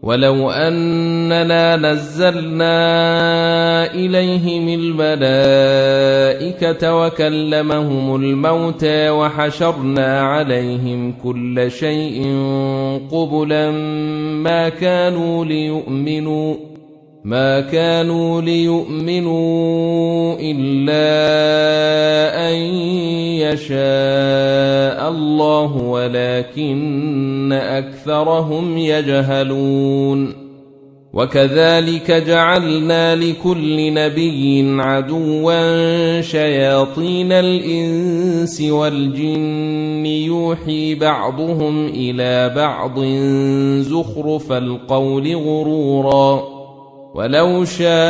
ولو أننا نزلنا إليهم الملائكة وكلمهم الموتى وحشرنا عليهم كل شيء قبلا ما كانوا ليؤمنوا إلا أن يشاء الله ولكن أكثرهم يجهلون. وكذلك جعلنا لكل نبي عدوا شياطين الإنس والجن يوحي بعضهم إلى بعض زخرف القول غرورا ولو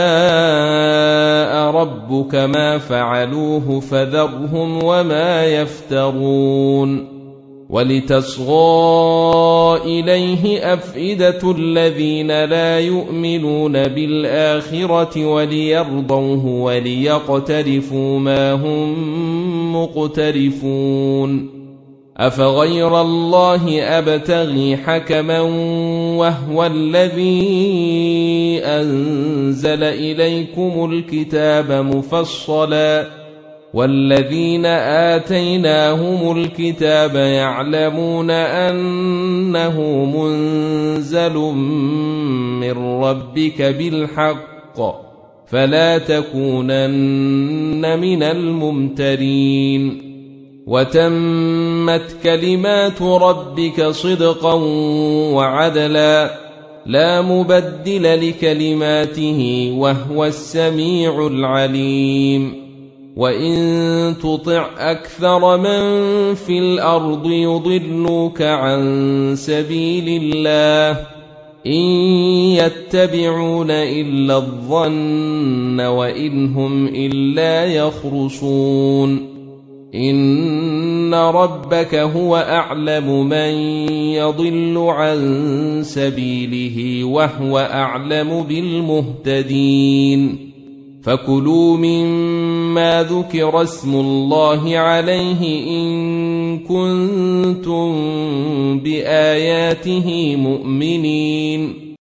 شاء ربك ما فعلوه فذرهم وما يفترون. ولتصغى إليه أفئدة الذين لا يؤمنون بالآخرة وليرضوه وليقترفوا ما هم مقترفون. أفغير الله أبتغي حكما وهو الذي أنزل إليكم الكتاب مفصلا والذين آتيناهم الكتاب يعلمون أنه منزل من ربك بالحق فلا تكونن من الممترين. وتمت كلمات ربك صدقا وعدلا لا مبدل لكلماته وهو السميع العليم. وإن تطع أكثر من في الأرض يضلوك عن سبيل الله إن يتبعون إلا الظن وإن هم إلا يخرصون. إن ربك هو أعلم من يضل عن سبيله وهو أعلم بالمهتدين. فكلوا مما ذكر اسم الله عليه إن كنتم بآياته مؤمنين.